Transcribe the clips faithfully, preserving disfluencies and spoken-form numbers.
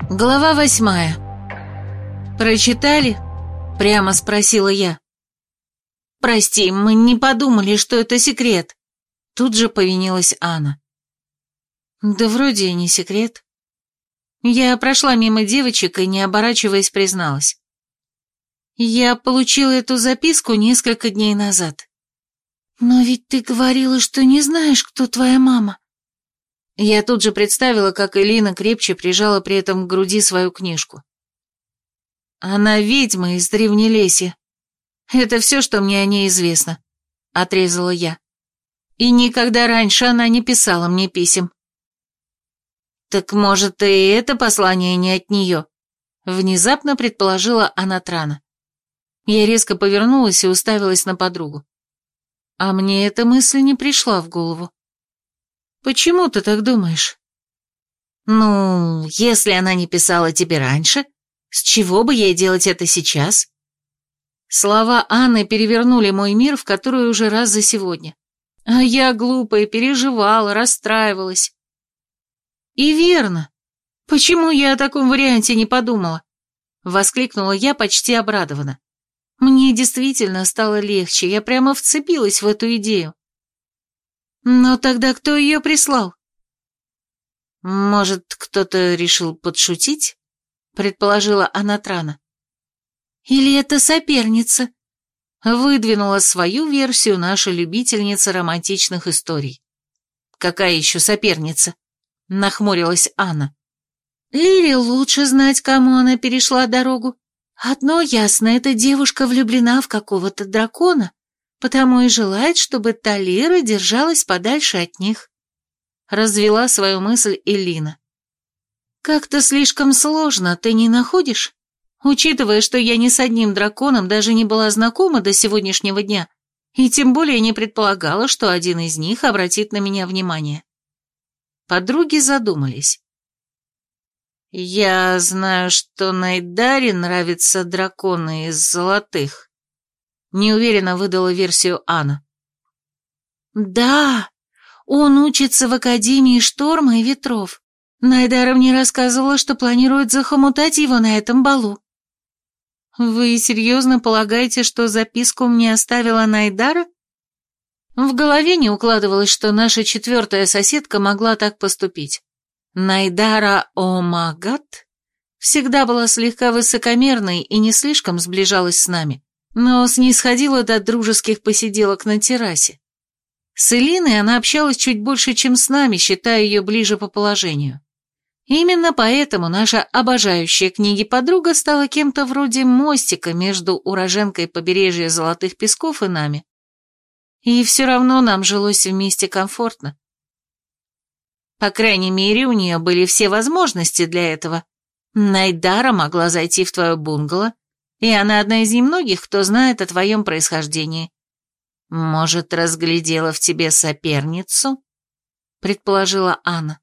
Глава восьмая. «Прочитали?» — прямо спросила я. «Прости, мы не подумали, что это секрет». Тут же повинилась Анна. «Да вроде и не секрет». Я прошла мимо девочек и, не оборачиваясь, призналась. «Я получила эту записку несколько дней назад». «Но ведь ты говорила, что не знаешь, кто твоя мама». Я тут же представила, как Элина крепче прижала при этом к груди свою книжку. «Она ведьма из Древнелесья. Это все, что мне о ней известно», — отрезала я. «И никогда раньше она не писала мне писем». «Так, может, и это послание не от нее?» — внезапно предположила Анатрана. Я резко повернулась и уставилась на подругу. А мне эта мысль не пришла в голову. «Почему ты так думаешь?» «Ну, если она не писала тебе раньше, с чего бы ей делать это сейчас?» Слова Анны перевернули мой мир в который уже раз за сегодня. А я, глупая, переживала, расстраивалась. «И верно. Почему я о таком варианте не подумала?» Воскликнула я почти обрадованно. Мне действительно стало легче, я прямо вцепилась в эту идею. «Но тогда кто ее прислал?» «Может, кто-то решил подшутить?» — предположила Анатрана. «Или это соперница?» — выдвинула свою версию наша любительница романтичных историй. «Какая еще соперница?» — нахмурилась Анна. «Лире лучше знать, кому она перешла дорогу. Одно ясно, эта девушка влюблена в какого-то дракона, потому и желает, чтобы Талира держалась подальше от них», — развела свою мысль Элина. «Как-то слишком сложно, ты не находишь? Учитывая, что я ни с одним драконом даже не была знакома до сегодняшнего дня, и тем более не предполагала, что один из них обратит на меня внимание». Подруги задумались. «Я знаю, что Найдаре нравятся драконы из золотых», — неуверенно выдала версию Анна. «Да, он учится в Академии Шторма и Ветров. Найдара мне рассказывала, что планирует захомутать его на этом балу». «Вы серьезно полагаете, что записку мне оставила Найдара?» В голове не укладывалось, что наша четвертая соседка могла так поступить. Найдара Омагат всегда была слегка высокомерной и не слишком сближалась с нами, но снисходила до дружеских посиделок на террасе. С Элиной она общалась чуть больше, чем с нами, считая ее ближе по положению. Именно поэтому наша обожающая книги подруга стала кем-то вроде мостика между уроженкой побережья Золотых Песков и нами. И все равно нам жилось вместе комфортно. По крайней мере, у нее были все возможности для этого. Найдара могла зайти в твое бунгало, и она одна из немногих, кто знает о твоем происхождении. Может, разглядела в тебе соперницу?» — предположила Анна.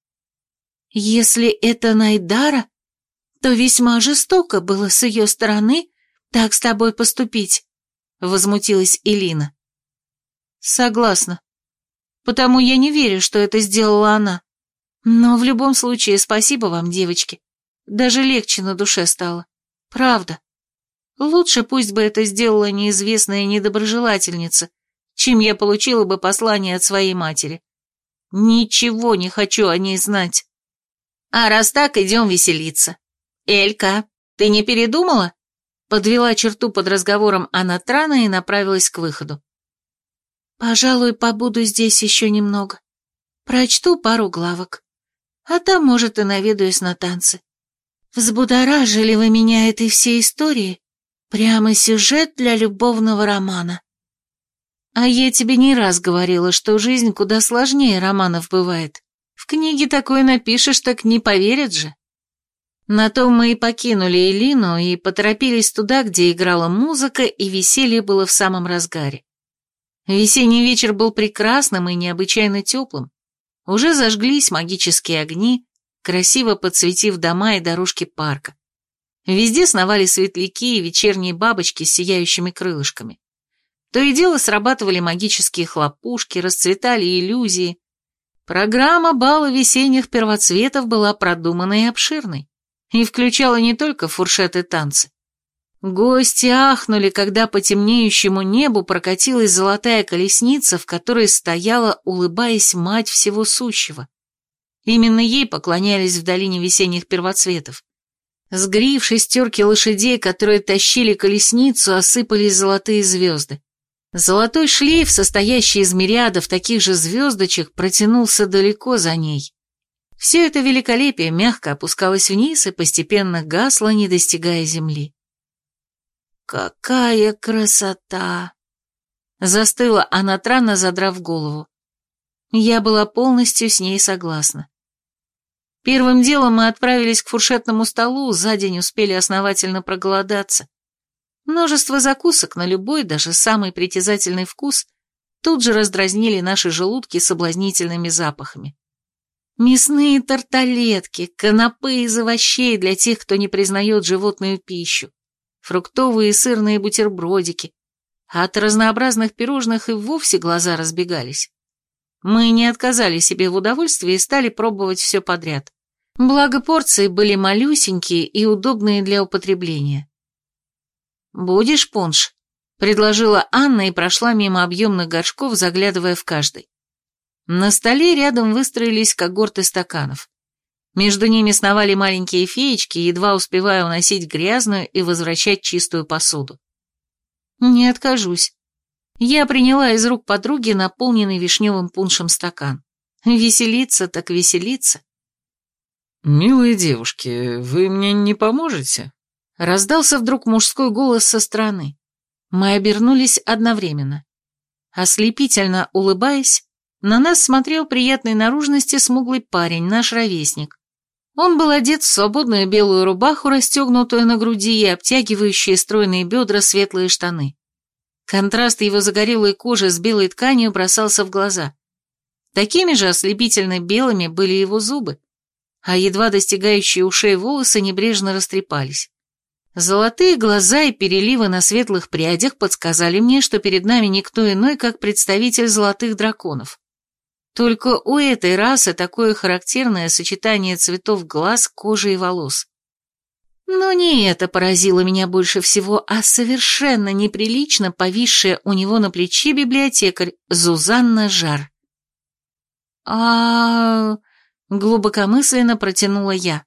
«Если это Найдара, то весьма жестоко было с ее стороны так с тобой поступить», — возмутилась Элина. «Согласна. Потому я не верю, что это сделала она. Но в любом случае спасибо вам, девочки. Даже легче на душе стало. Правда. Лучше пусть бы это сделала неизвестная недоброжелательница, чем я получила бы послание от своей матери. Ничего не хочу о ней знать. А раз так, идем веселиться. Элька, ты не передумала?» Подвела черту под разговором Анатрана и направилась к выходу. «Пожалуй, побуду здесь еще немного. Прочту пару главок. А там, может, и наведаюсь на танцы. Взбудоражили вы меня этой всей историей. Прямо сюжет для любовного романа». «А я тебе не раз говорила, что жизнь куда сложнее романов бывает. В книге такое напишешь, так не поверят же». На том мы и покинули Элину и поторопились туда, где играла музыка, и веселье было в самом разгаре. Весенний вечер был прекрасным и необычайно теплым. Уже зажглись магические огни, красиво подсветив дома и дорожки парка. Везде сновали светляки и вечерние бабочки с сияющими крылышками. То и дело срабатывали магические хлопушки, расцветали иллюзии. Программа бала весенних первоцветов была продуманной и обширной. и включала не только фуршет и танцы. Гости ахнули, когда по темнеющему небу прокатилась золотая колесница, в которой стояла, улыбаясь, мать всего сущего. Именно ей поклонялись в долине весенних первоцветов. С грив шестерки лошадей, которые тащили колесницу, осыпались золотые звезды. Золотой шлейф, состоящий из мириадов таких же звездочек, протянулся далеко за ней. Все это великолепие мягко опускалось вниз и постепенно гасло, не достигая земли. «Какая красота!» Застыла Анатрана, задрав голову. Я была полностью с ней согласна. Первым делом мы отправились к фуршетному столу, за день успели основательно проголодаться. Множество закусок на любой, даже самый притязательный вкус тут же раздразнили наши желудки соблазнительными запахами. Мясные тарталетки, канапе из овощей для тех, кто не признает животную пищу, фруктовые и сырные бутербродики, а от разнообразных пирожных и вовсе глаза разбегались. Мы не отказали себе в удовольствии и стали пробовать все подряд. Благо порции были малюсенькие и удобные для употребления. «Будешь пунш?» — предложила Анна и прошла мимо объемных горшков, заглядывая в каждый. На столе рядом выстроились когорты стаканов. Между ними сновали маленькие феечки, едва успевая уносить грязную и возвращать чистую посуду. «Не откажусь». Я приняла из рук подруги наполненный вишневым пуншем стакан. Веселиться так веселиться. «Милые девушки, вы мне не поможете?» Раздался вдруг мужской голос со стороны. Мы обернулись одновременно. Ослепительно улыбаясь, на нас смотрел приятной наружности смуглый парень, наш ровесник. Он был одет в свободную белую рубаху, расстегнутую на груди и обтягивающие стройные бедра светлые штаны. Контраст его загорелой кожи с белой тканью бросался в глаза. Такими же ослепительно белыми были его зубы, а едва достигающие ушей волосы небрежно растрепались. Золотые глаза и переливы на светлых прядях подсказали мне, что перед нами никто иной, как представитель золотых драконов. Только у этой расы такое характерное сочетание цветов глаз, кожи и волос. Но не это поразило меня больше всего, а совершенно неприлично повисшая у него на плече библиотекарь Зузанна Жар. а глубокомысленно протянула я.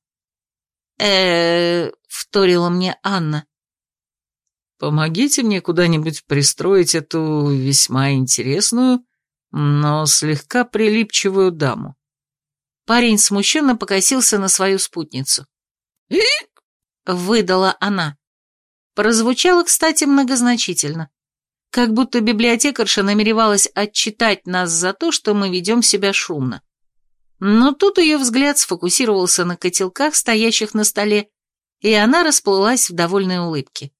э вторила мне Анна. «Помогите мне куда-нибудь пристроить эту весьма интересную, но слегка прилипчивую даму». Парень смущенно покосился на свою спутницу. «И?» — выдала она. Прозвучало, кстати, многозначительно. Как будто библиотекарша намеревалась отчитать нас за то, что мы ведем себя шумно. Но тут ее взгляд сфокусировался на котелках, стоящих на столе, и она расплылась в довольной улыбке.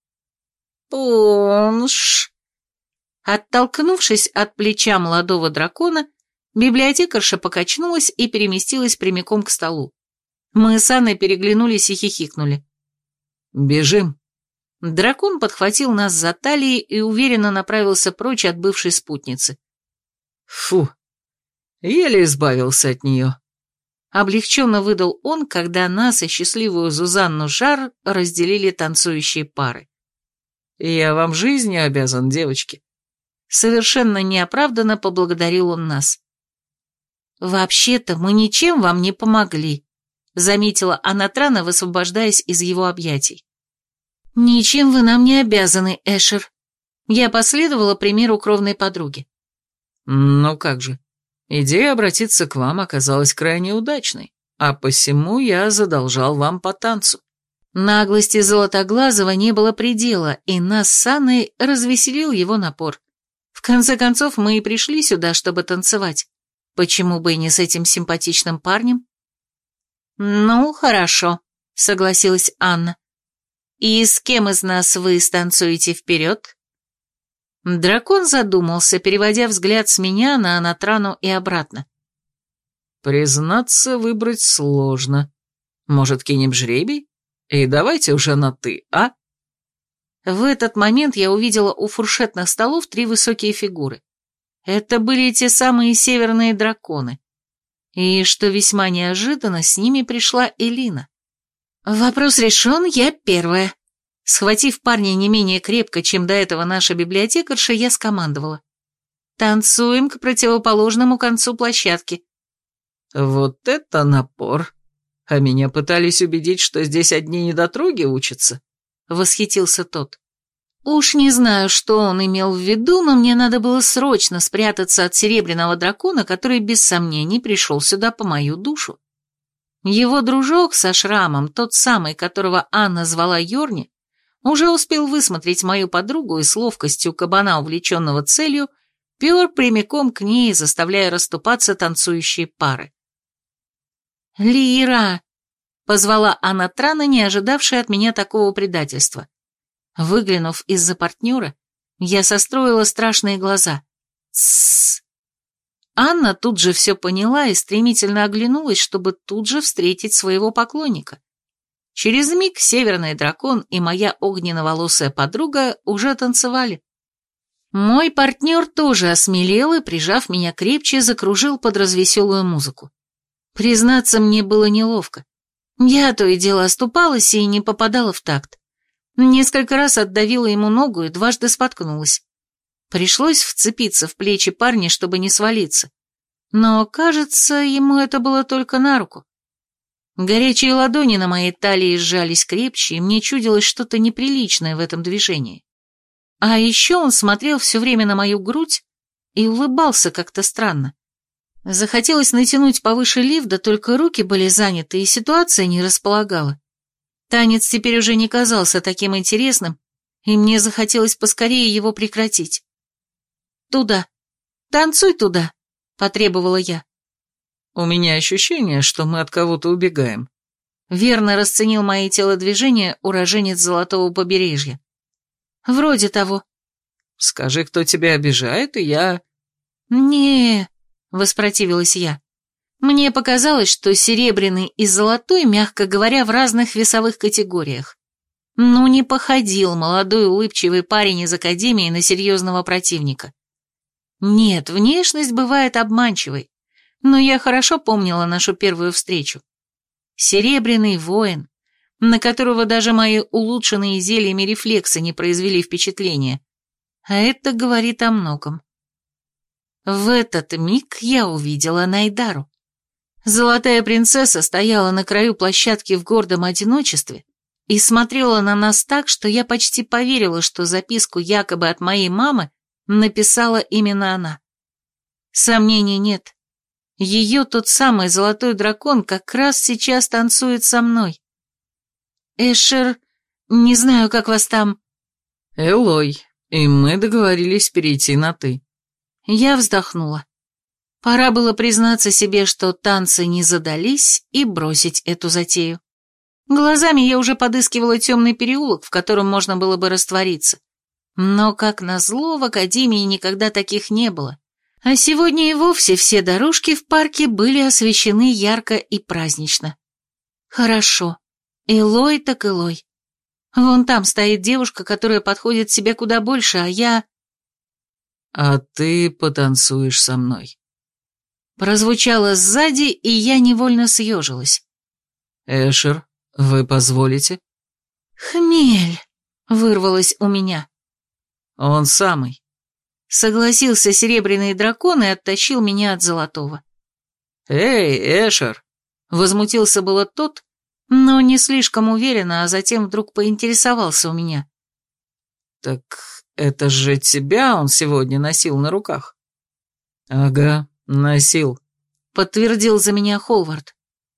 «Пунш!» Оттолкнувшись от плеча молодого дракона, библиотекарша покачнулась и переместилась прямиком к столу. Мы с Анной переглянулись и хихикнули. «Бежим!» Дракон подхватил нас за талии и уверенно направился прочь от бывшей спутницы. «Фу! Еле избавился от нее!» Облегченно выдал он, когда нас и счастливую Зузанну Жар разделили танцующие пары. «Я вам жизнью обязан, девочки». Совершенно неоправданно поблагодарил он нас. «Вообще-то мы ничем вам не помогли», — заметила Анатрана, высвобождаясь из его объятий. «Ничем вы нам не обязаны, Эшер». Я последовала примеру кровной подруги. «Ну как же, идея обратиться к вам оказалась крайне удачной, а посему я задолжал вам по танцу». Наглости Золотоглазого не было предела, и нас с Анной развеселил его напор. В конце концов, мы и пришли сюда, чтобы танцевать. Почему бы и не с этим симпатичным парнем? «Ну, хорошо», — согласилась Анна. «И с кем из нас вы станцуете вперед?» Дракон задумался, переводя взгляд с меня на Анатрану и обратно. «Признаться, выбрать сложно. Может, кинем жребий? И давайте уже на «ты», а?» В этот момент я увидела у фуршетных столов три высокие фигуры. Это были те самые северные драконы. И, что весьма неожиданно, с ними пришла Элина. Вопрос решен, я первая. Схватив парня не менее крепко, чем до этого наша библиотекарша, я скомандовала. Танцуем к противоположному концу площадки. Вот это напор. А меня пытались убедить, что здесь одни недотроги учатся. Восхитился тот. Уж не знаю, что он имел в виду, но мне надо было срочно спрятаться от серебряного дракона, который без сомнений пришел сюда по мою душу. Его дружок со шрамом, тот самый, которого Анна звала Йорни, уже успел высмотреть мою подругу и с ловкостью кабана, увлеченного целью, пер прямиком к ней, заставляя расступаться танцующие пары. «Лира!» — позвала Анна Трана, не ожидавшая от меня такого предательства. Выглянув из-за партнера, я состроила страшные глаза. «Тссс!» Анна тут же все поняла и стремительно оглянулась, чтобы тут же встретить своего поклонника. Через миг северный дракон и моя огненно-волосая подруга уже танцевали. Мой партнер тоже осмелел и, прижав меня крепче, закружил под развеселую музыку. Признаться, мне было неловко. Я то и дело оступалась и не попадала в такт. Несколько раз отдавила ему ногу и дважды споткнулась. Пришлось вцепиться в плечи парня, чтобы не свалиться. Но, кажется, ему это было только на руку. Горячие ладони на моей талии сжались крепче, и мне чудилось что-то неприличное в этом движении. А еще он смотрел все время на мою грудь и улыбался как-то странно. Захотелось натянуть повыше лиф, да только руки были заняты, и ситуация не располагала. Танец теперь уже не казался таким интересным, и мне захотелось поскорее его прекратить. «Туда! Танцуй туда!» — потребовала я. «У меня ощущение, что мы от кого-то убегаем». Верно расценил мои телодвижения уроженец Золотого побережья. «Вроде того». «Скажи, кто тебя обижает, и я...» «Не...» — воспротивилась я. Мне показалось, что серебряный и золотой, мягко говоря, в разных весовых категориях. Ну, не походил молодой улыбчивый парень из академии на серьезного противника. Нет, внешность бывает обманчивой, но я хорошо помнила нашу первую встречу. Серебряный воин, на которого даже мои улучшенные зельями рефлексы не произвели впечатления, а это говорит о многом. В этот миг я увидела Найдару. Золотая принцесса стояла на краю площадки в гордом одиночестве и смотрела на нас так, что я почти поверила, что записку якобы от моей мамы написала именно она. Сомнений нет. Ее тот самый золотой дракон как раз сейчас танцует со мной. Эшер, не знаю, как вас там... Элой, и мы договорились перейти на «ты». Я вздохнула. Пора было признаться себе, что танцы не задались, и бросить эту затею. Глазами я уже подыскивала темный переулок, в котором можно было бы раствориться. Но, как назло, в академии никогда таких не было. А сегодня и вовсе все дорожки в парке были освещены ярко и празднично. Хорошо. Элой так Элой. Вон там стоит девушка, которая подходит себе куда больше, а я... «А ты потанцуешь со мной». Прозвучало сзади, и я невольно съежилась. «Эшер, вы позволите?» «Хмель!» — вырвалось у меня. «Он самый». Согласился серебряный дракон и оттащил меня от золотого. «Эй, Эшер!» — возмутился было тот, но не слишком уверенно, а затем вдруг поинтересовался у меня. «Так это же тебя он сегодня носил на руках?» «Ага, носил», — подтвердил за меня Холвард.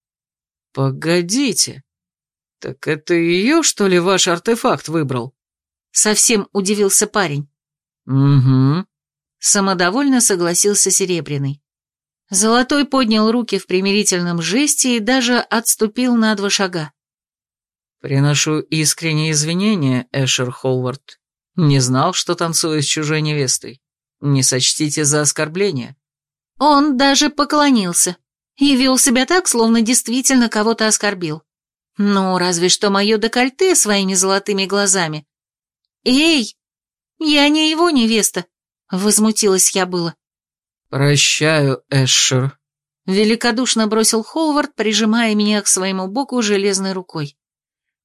«Погодите, так это ее, что ли, ваш артефакт выбрал?» Совсем удивился парень. «Угу», — самодовольно согласился Серебряный. Золотой поднял руки в примирительном жесте и даже отступил на два шага. «Приношу искренние извинения, Эшер Холвард. Не знал, что танцую с чужой невестой. Не сочтите за оскорбление». Он даже поклонился и вел себя так, словно действительно кого-то оскорбил. Ну, разве что мое декольте своими золотыми глазами. «Эй, я не его невеста», — возмутилась я было. «Прощаю, Эшер», — великодушно бросил Холвард, прижимая меня к своему боку железной рукой.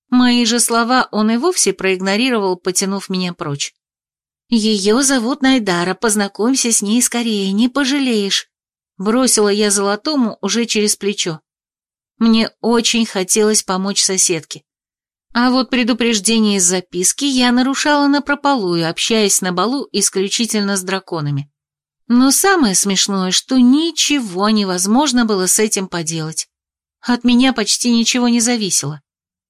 Мои же слова он и вовсе проигнорировал, потянув меня прочь. «Ее зовут Найдара, познакомься с ней скорее, не пожалеешь», бросила я Золотому уже через плечо. Мне очень хотелось помочь соседке. А вот предупреждение из записки я нарушала напропалую, общаясь на балу исключительно с драконами. Но самое смешное, что ничего невозможно было с этим поделать. От меня почти ничего не зависело.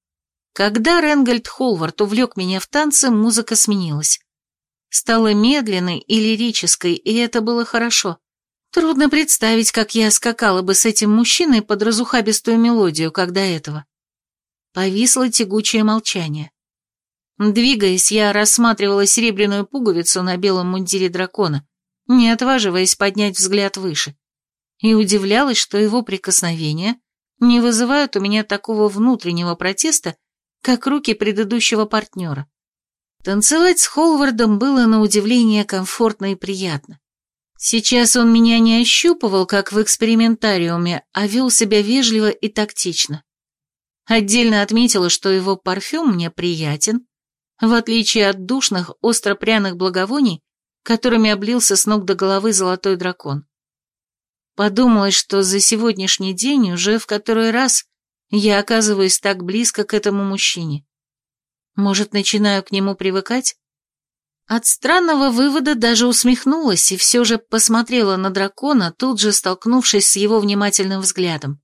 Когда Ренгольд Холвард увлек меня в танцы, музыка сменилась. Стала медленной и лирической, и это было хорошо. Трудно представить, как я скакала бы с этим мужчиной под разухабистую мелодию, как до этого. Повисло тягучее молчание. Двигаясь, я рассматривала серебряную пуговицу на белом мундире дракона, не отваживаясь поднять взгляд выше, и удивлялась, что его прикосновения не вызывают у меня такого внутреннего протеста, как руки предыдущего партнера. Танцевать с Холвардом было на удивление комфортно и приятно. Сейчас он меня не ощупывал, как в экспериментариуме, а вел себя вежливо и тактично. Отдельно отметила, что его парфюм мне приятен, в отличие от душных, остро-пряных благовоний, которыми облился с ног до головы золотой дракон. Подумалось, что за сегодняшний день уже в который раз я оказываюсь так близко к этому мужчине. Может, начинаю к нему привыкать? От странного вывода даже усмехнулась и все же посмотрела на дракона, тут же столкнувшись с его внимательным взглядом.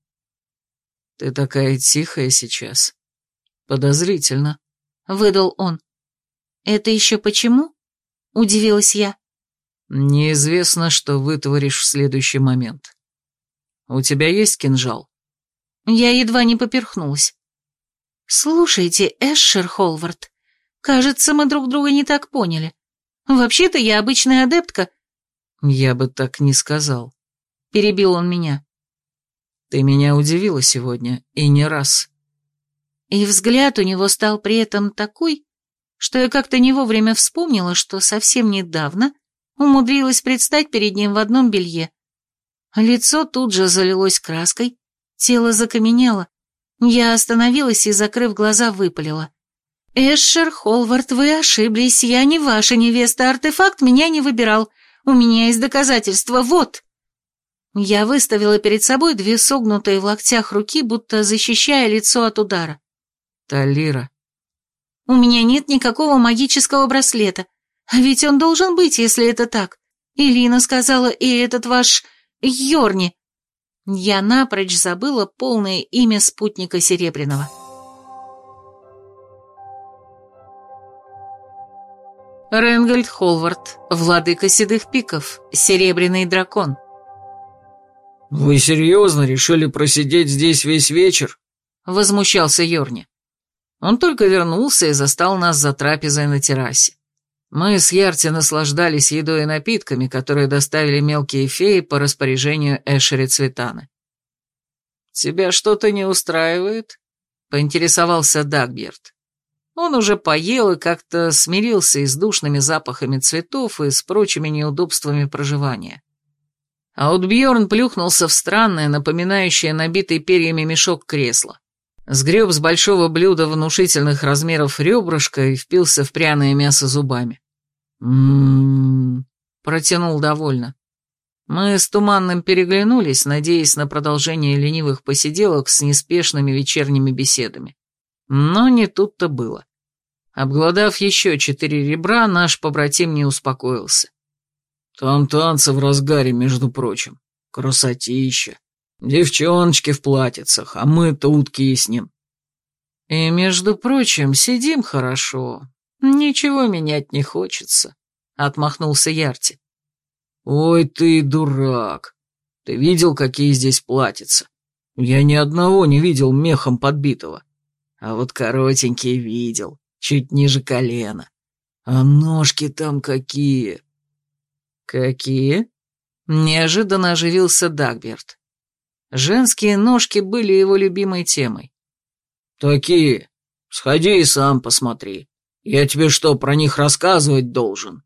«Ты такая тихая сейчас. Подозрительно», — выдал он. «Это еще почему?» — удивилась я. «Неизвестно, что вытворишь в следующий момент. У тебя есть кинжал?» Я едва не поперхнулась. «Слушайте, Эшер Холвард, кажется, мы друг друга не так поняли. Вообще-то я обычная адептка». «Я бы так не сказал», — перебил он меня. «Ты меня удивила сегодня, и не раз». И взгляд у него стал при этом такой, что я как-то не вовремя вспомнила, что совсем недавно умудрилась предстать перед ним в одном белье. Лицо тут же залилось краской, тело закаменело. Я остановилась и, закрыв глаза, выпалила. «Эшер Холвард, вы ошиблись, я не ваша невеста, артефакт меня не выбирал, у меня есть доказательства, вот». Я выставила перед собой две согнутые в локтях руки, будто защищая лицо от удара. «Талира». «У меня нет никакого магического браслета, а ведь он должен быть, если это так. Илина сказала, и этот ваш Йорни». Я напрочь забыла полное имя спутника Серебряного. Ренгольд Холвард, владыка седых пиков, серебряный дракон. «Вы серьезно решили просидеть здесь весь вечер?» — возмущался Йорни. Он только вернулся и застал нас за трапезой на террасе. Мы с Ярти наслаждались едой и напитками, которые доставили мелкие феи по распоряжению Эшери Цветаны. «Тебя что-то не устраивает?» — поинтересовался Дагберт. Он уже поел и как-то смирился и с душными запахами цветов, и с прочими неудобствами проживания. А вот Бьорн плюхнулся в странное, напоминающее набитый перьями мешок кресло. Сгреб с большого блюда внушительных размеров ребрышко и впился в пряное мясо зубами. «М-м-м», протянул довольно. Мы с Туманным переглянулись, надеясь на продолжение ленивых посиделок с неспешными вечерними беседами. Но не тут-то было. Обглодав еще четыре ребра, наш побратим не успокоился. «Там танцы в разгаре, между прочим. Красотища. Девчоночки в платьицах, а мы тут киснем». «И, между прочим, сидим хорошо. Ничего менять не хочется», — отмахнулся Ярти. «Ой ты дурак. Ты видел, какие здесь платьица? Я ни одного не видел мехом подбитого. А вот коротенькие видел, чуть ниже колена. А ножки там какие!» «Какие?» — неожиданно оживился Дагберт. Женские ножки были его любимой темой. «Такие. Сходи и сам посмотри. Я тебе что, про них рассказывать должен?»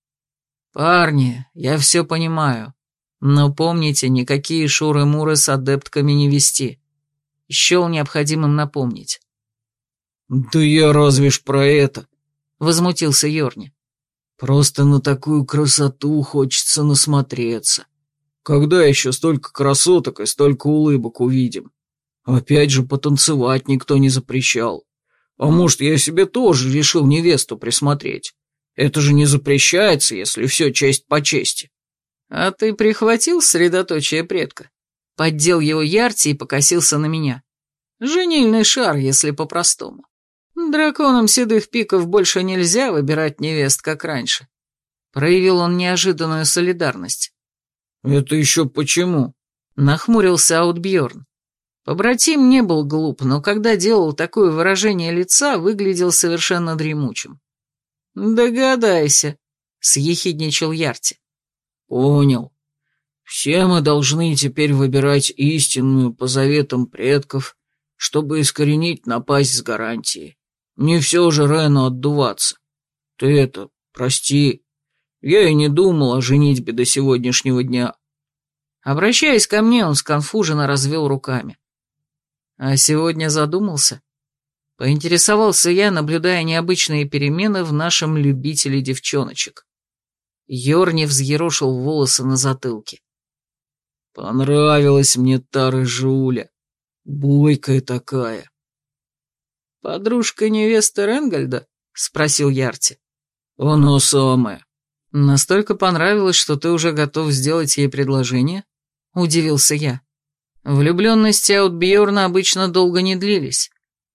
«Парни, я все понимаю, но помните, никакие шуры-муры с адептками не вести. Счел необходимым напомнить». «Да я разве ж про это?» — возмутился Йорни. «Просто на такую красоту хочется насмотреться. Когда еще столько красоток и столько улыбок увидим? Опять же, потанцевать никто не запрещал. А может, я себе тоже решил невесту присмотреть? Это же не запрещается, если все честь по чести». «А ты прихватил средоточие предка?» Поддел его Ярти и покосился на меня. «Женильный шар, если по-простому. Драконам седых пиков больше нельзя выбирать невест, как раньше». Проявил он неожиданную солидарность. «Это еще почему?» Нахмурился Аутбьерн. Побратим не был глуп, но когда делал такое выражение лица, выглядел совершенно дремучим. «Догадайся», — съехидничал Ярти. «Понял. Все мы должны теперь выбирать истинную по заветам предков, чтобы искоренить напасть с гарантией. Не все же Рену отдуваться. Ты это, прости, я и не думал о женитьбе до сегодняшнего дня». Обращаясь ко мне, он сконфуженно развел руками. «А сегодня задумался?» Поинтересовался я, наблюдая необычные перемены в нашем любителе девчоночек. Йорни взъерошил волосы на затылке. «Понравилась мне та рыжуля, бойкая такая». «Подружка невесты Ренгальда?» — спросил Ярти. «Оно самое». «Настолько понравилось, что ты уже готов сделать ей предложение?» — удивился я. Влюбленности Аутбьерна обычно долго не длились.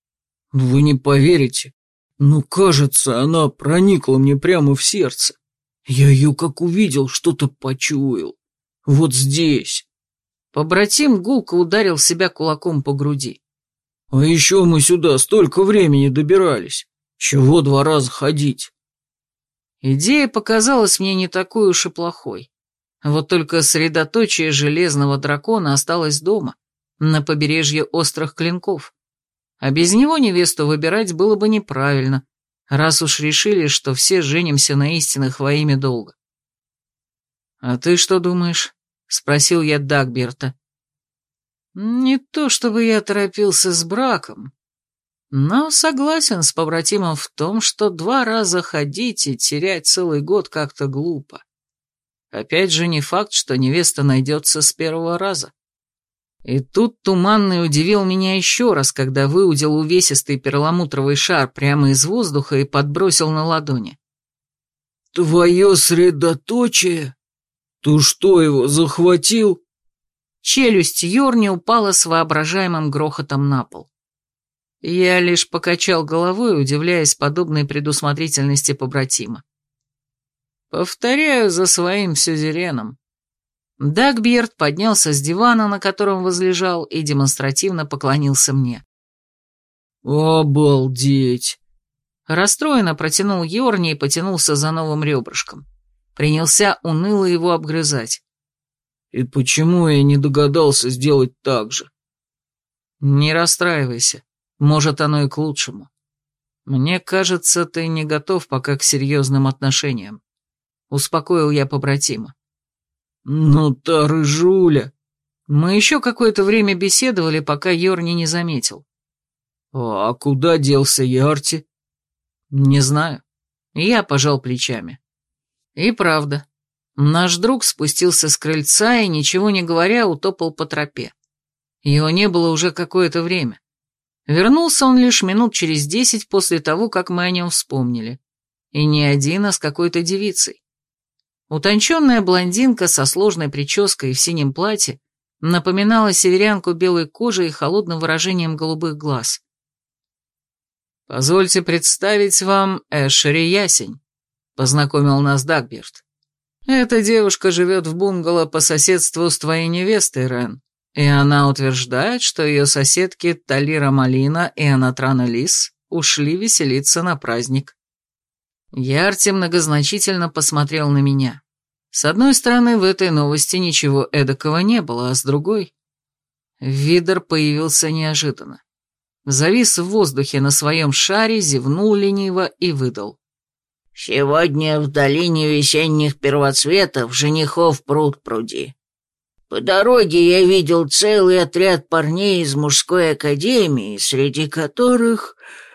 «Вы не поверите, но, кажется, она проникла мне прямо в сердце. Я ее как увидел, что-то почуял. Вот здесь». Побратим гулко ударил себя кулаком по груди. «А еще мы сюда столько времени добирались. Чего два раза ходить?» Идея показалась мне не такой уж и плохой. Вот только средоточие железного дракона осталось дома, на побережье острых клинков. А без него невесту выбирать было бы неправильно, раз уж решили, что все женимся на истинных во имя долга. «А ты что думаешь?» — спросил я Дагберта. «Не то чтобы я торопился с браком, но согласен с побратимом в том, что два раза ходить и терять целый год как-то глупо. Опять же, не факт, что невеста найдется с первого раза». И тут Туманный удивил меня еще раз, когда выудил увесистый перламутровый шар прямо из воздуха и подбросил на ладони. «Твое средоточие? Ты что, его захватил?» Челюсть Йорни упала с воображаемым грохотом на пол. Я лишь покачал головой, удивляясь подобной предусмотрительности побратима. Повторяю за своим сюзереном. Дагберт поднялся с дивана, на котором возлежал, и демонстративно поклонился мне. «Обалдеть!» Расстроенно протянул Йорни и потянулся за новым ребрышком. Принялся уныло его обгрызать. «И почему я не догадался сделать так же?» «Не расстраивайся. Может, оно и к лучшему. Мне кажется, ты не готов пока к серьезным отношениям», — успокоил я побратима. «Ну, та рыжуля!» Мы еще какое-то время беседовали, пока Йорни не заметил. «А куда делся Ярти?» «Не знаю». Я пожал плечами. И правда. Наш друг спустился с крыльца и, ничего не говоря, утопал по тропе. Его не было уже какое-то время. Вернулся он лишь минут через десять после того, как мы о нем вспомнили. И не один, а с какой-то девицей. Утонченная блондинка со сложной прической и в синем платье напоминала северянку белой кожей и холодным выражением голубых глаз. «Позвольте представить вам Эшери Ясень», — познакомил нас Дагберт. «Эта девушка живет в бунгало по соседству с твоей невестой, Рен, и она утверждает, что ее соседки Талира Малина и Анатрана Лис ушли веселиться на праздник». Ярти многозначительно посмотрел на меня. С одной стороны, в этой новости ничего эдакого не было, а с другой... Видер появился неожиданно. Завис в воздухе на своем шаре, зевнул лениво и выдал. «Сегодня в долине весенних первоцветов женихов пруд пруди. По дороге я видел целый отряд парней из мужской академии, среди которых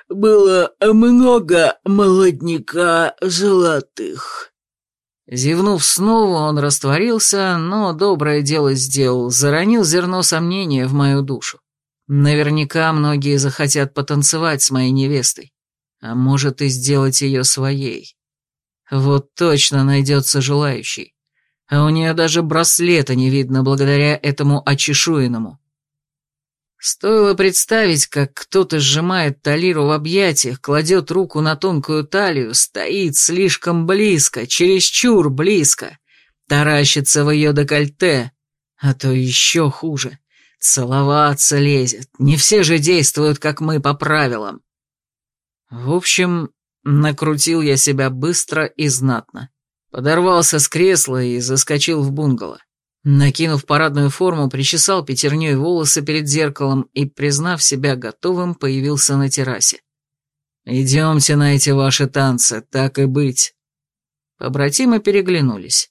было много молодняка золотых». Зевнув снова, он растворился, но доброе дело сделал, заронил зерно сомнения в мою душу. Наверняка многие захотят потанцевать с моей невестой, а может и сделать ее своей. Вот точно найдется желающий, а у нее даже браслета не видно благодаря этому очешуенному. Стоило представить, как кто-то сжимает Талиру в объятиях, кладет руку на тонкую талию, стоит слишком близко, чересчур близко, таращится в ее декольте, а то еще хуже, целоваться лезет. Не все же действуют, как мы, по правилам. В общем, накрутил я себя быстро и знатно. Подорвался с кресла и заскочил в бунгало. Накинув парадную форму, причесал пятерней волосы перед зеркалом и, признав себя готовым, появился на террасе. «Идемте на эти ваши танцы, так и быть». Побратимы переглянулись.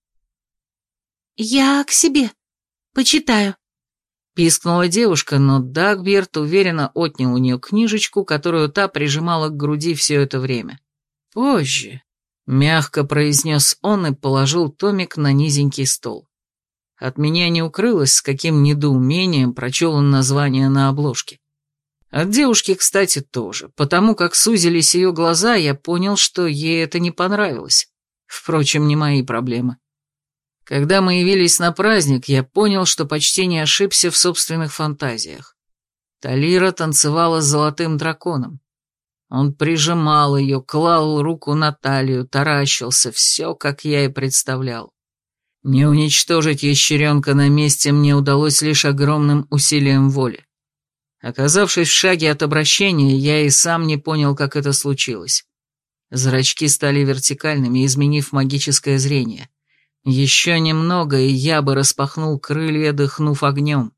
«Я к себе. Почитаю», — пискнула девушка, но Дагберт уверенно отнял у нее книжечку, которую та прижимала к груди все это время. «Позже», — мягко произнес он и положил томик на низенький стол. От меня не укрылось, с каким недоумением прочел он название на обложке. От девушки, кстати, тоже, потому как сузились ее глаза, я понял, что ей это не понравилось. Впрочем, не мои проблемы. Когда мы явились на праздник, я понял, что почти не ошибся в собственных фантазиях. Талира танцевала с золотым драконом. Он прижимал ее, клал руку на талию, таращился, все, как я и представлял. Не уничтожить ящеренка на месте мне удалось лишь огромным усилием воли. Оказавшись в шаге от обращения, я и сам не понял, как это случилось. Зрачки стали вертикальными, изменив магическое зрение. Еще немного, и я бы распахнул крылья, дыхнув огнем.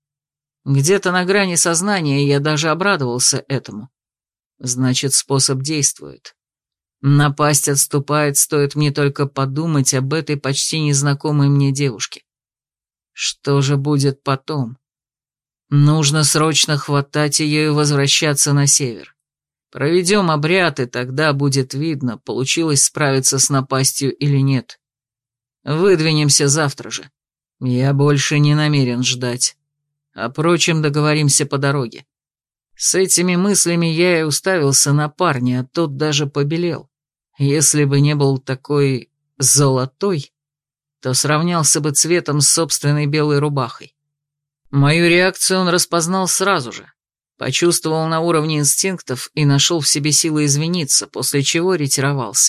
Где-то на грани сознания я даже обрадовался этому. Значит, способ действует. Напасть отступает, стоит мне только подумать об этой почти незнакомой мне девушке. Что же будет потом? Нужно срочно хватать ее и возвращаться на север. Проведем обряд, и тогда будет видно, получилось справиться с напастью или нет. Выдвинемся завтра же. Я больше не намерен ждать. О прочем договоримся по дороге. С этими мыслями я и уставился на парня, а тот даже побелел. Если бы не был такой золотой, то сравнялся бы цветом с собственной белой рубахой. Мою реакцию он распознал сразу же, почувствовал на уровне инстинктов и нашел в себе силы извиниться, после чего ретировался.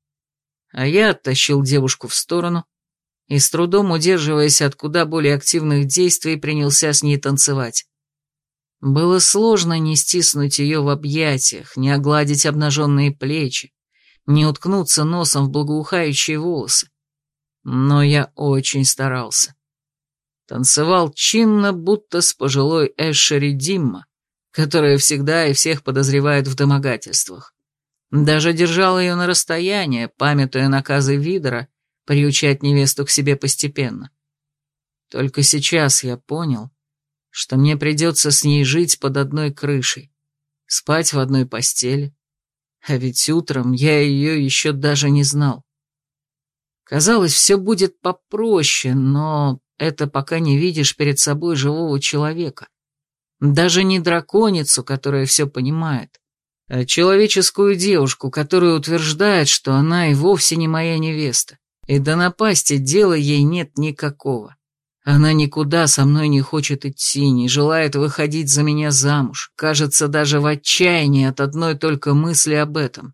А я оттащил девушку в сторону и, с трудом удерживаясь от куда более активных действий, принялся с ней танцевать. Было сложно не стиснуть ее в объятиях, не огладить обнаженные плечи, не уткнуться носом в благоухающие волосы. Но я очень старался. Танцевал чинно, будто с пожилой Эшери Димма, которая всегда и всех подозревает в домогательствах. Даже держал ее на расстоянии, памятуя наказы Видера приучать невесту к себе постепенно. Только сейчас я понял, что мне придется с ней жить под одной крышей, спать в одной постели, а ведь утром я ее еще даже не знал. Казалось, все будет попроще, но это пока не видишь перед собой живого человека. Даже не драконицу, которая все понимает, а человеческую девушку, которая утверждает, что она и вовсе не моя невеста, и до напасти дела ей нет никакого. Она никуда со мной не хочет идти, не желает выходить за меня замуж, кажется, даже в отчаянии от одной только мысли об этом.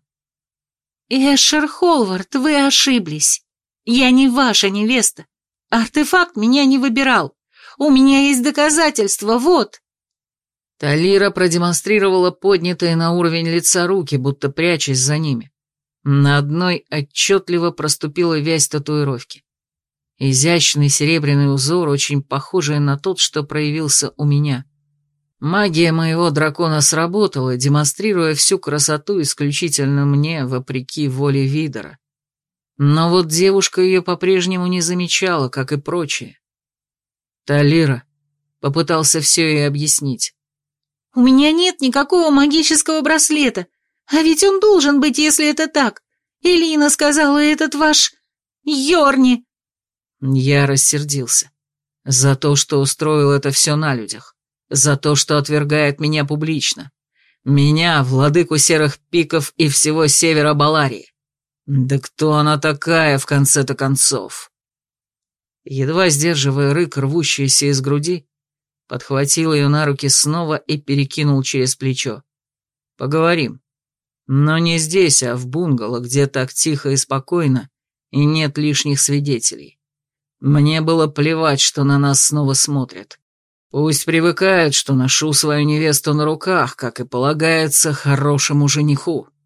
«Эшер Холвард, вы ошиблись. Я не ваша невеста. Артефакт меня не выбирал. У меня есть доказательства, вот». Талира продемонстрировала поднятые на уровень лица руки, будто прячась за ними. На одной отчетливо проступила вязь татуировки. Изящный серебряный узор, очень похожий на тот, что проявился у меня. Магия моего дракона сработала, демонстрируя всю красоту исключительно мне, вопреки воле Видера. Но вот девушка ее по-прежнему не замечала, как и прочие. «Талира», — попытался все ей объяснить. У меня нет никакого магического браслета, а ведь он должен быть, если это так. Элина сказала, этот ваш... Йорни». Я рассердился. За то, что устроил это все на людях. За то, что отвергает меня публично. Меня, владыку серых пиков и всего севера Баларии. Да кто она такая, в конце-то концов? Едва сдерживая рык, рвущийся из груди, подхватил ее на руки снова и перекинул через плечо. «Поговорим. Но не здесь, а в бунгало, где так тихо и спокойно, и нет лишних свидетелей. Мне было плевать, что на нас снова смотрят. Пусть привыкают, что ношу свою невесту на руках, как и полагается хорошему жениху».